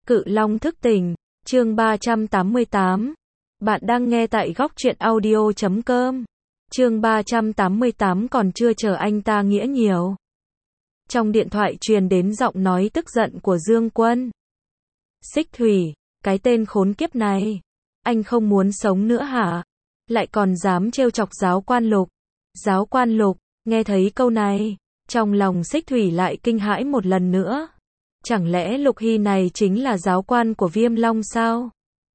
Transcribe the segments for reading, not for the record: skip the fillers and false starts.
Cự Long thức tỉnh, chương 388. Bạn đang nghe tại góc truyện audio.com. Chương 388 còn chưa chờ anh ta nghĩa nhiều. Trong điện thoại truyền đến giọng nói tức giận của Dương Quân. Xích Thủy, cái tên khốn kiếp này. Anh không muốn sống nữa hả? Lại còn dám trêu chọc giáo quan Lục. Giáo quan Lục, nghe thấy câu này, trong lòng Xích Thủy lại kinh hãi một lần nữa. Chẳng lẽ Lục Hy này chính là giáo quan của Viêm Long sao?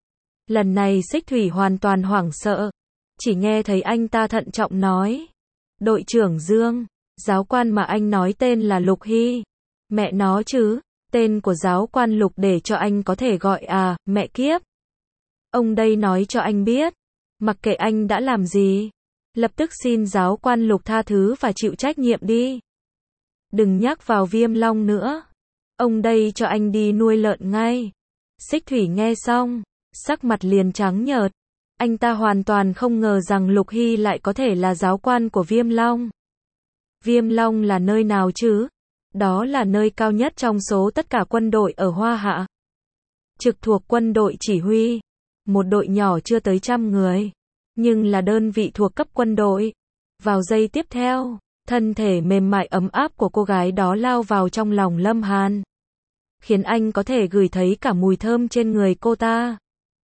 Lần này Xích Thủy hoàn toàn hoảng sợ. Chỉ nghe thấy anh ta thận trọng nói. Đội trưởng Dương, giáo quan mà anh nói tên là Lục Hy. Mẹ nó chứ, tên của giáo quan Lục để cho anh có thể gọi à, mẹ kiếp. Ông đây nói cho anh biết, mặc kệ anh đã làm gì, lập tức xin giáo quan Lục tha thứ và chịu trách nhiệm đi. Đừng nhắc vào Viêm Long nữa. Ông đây cho anh đi nuôi lợn ngay. Xích Thủy nghe xong, sắc mặt liền trắng nhợt. Anh ta hoàn toàn không ngờ rằng Lục Hy lại có thể là giáo quan của Viêm Long. Viêm Long là nơi nào chứ? Đó là nơi cao nhất trong số tất cả quân đội ở Hoa Hạ. Trực thuộc quân đội chỉ huy. Một đội nhỏ chưa tới 100 người. Nhưng là đơn vị thuộc cấp quân đội. Vào giây tiếp theo, thân thể mềm mại ấm áp của cô gái đó lao vào trong lòng Lâm Hàn. Khiến anh có thể ngửi thấy cả mùi thơm trên người cô ta.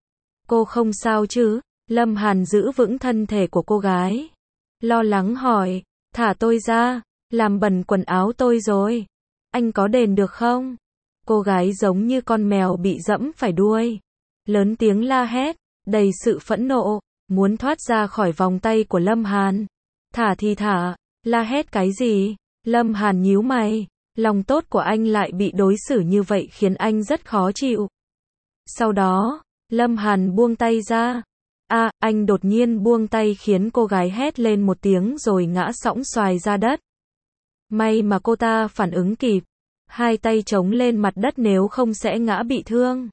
Cô không sao chứ? Lâm Hàn giữ vững thân thể của cô gái. Lo lắng hỏi, thả tôi ra, làm bẩn quần áo tôi rồi. Anh có đền được không? Cô gái giống như con mèo bị dẫm phải đuôi. Lớn tiếng la hét, đầy sự phẫn nộ, muốn thoát ra khỏi vòng tay của Lâm Hàn. Thả thì thả, la hét cái gì? Lâm Hàn nhíu mày, lòng tốt của anh lại bị đối xử như vậy khiến anh rất khó chịu. Sau đó, Lâm Hàn buông tay ra. Anh đột nhiên buông tay khiến cô gái hét lên một tiếng rồi ngã sõng xoài ra đất. May mà cô ta phản ứng kịp. Hai tay chống lên mặt đất nếu không sẽ ngã bị thương.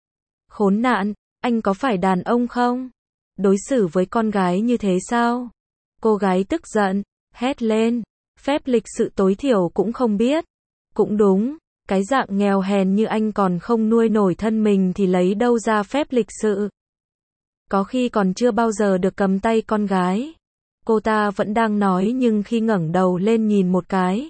Khốn nạn, anh có phải đàn ông không? Đối xử với con gái như thế sao? Cô gái tức giận, hét lên. Phép lịch sự tối thiểu cũng không biết. Cũng đúng, cái dạng nghèo hèn như anh còn không nuôi nổi thân mình thì lấy đâu ra phép lịch sự. Có khi còn chưa bao giờ được cầm tay con gái. Cô ta vẫn đang nói nhưng khi ngẩng đầu lên nhìn một cái.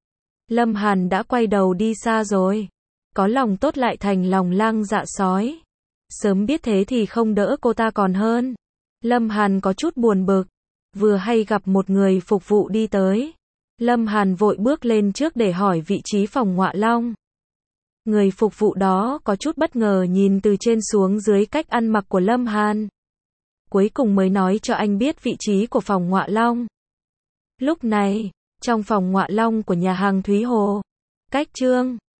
Lâm Hàn đã quay đầu đi xa rồi. Có lòng tốt lại thành lòng lang dạ sói. Sớm biết thế thì không đỡ cô ta còn hơn. Lâm Hàn có chút buồn bực. Vừa hay gặp một người phục vụ đi tới. Lâm Hàn vội bước lên trước để hỏi vị trí phòng Ngọa Long. Người phục vụ đó có chút bất ngờ nhìn từ trên xuống dưới cách ăn mặc của Lâm Hàn. Cuối cùng mới nói cho anh biết vị trí của phòng Ngọa Long. Lúc này, trong phòng Ngọa Long của nhà hàng Thúy Hồ, cách Trương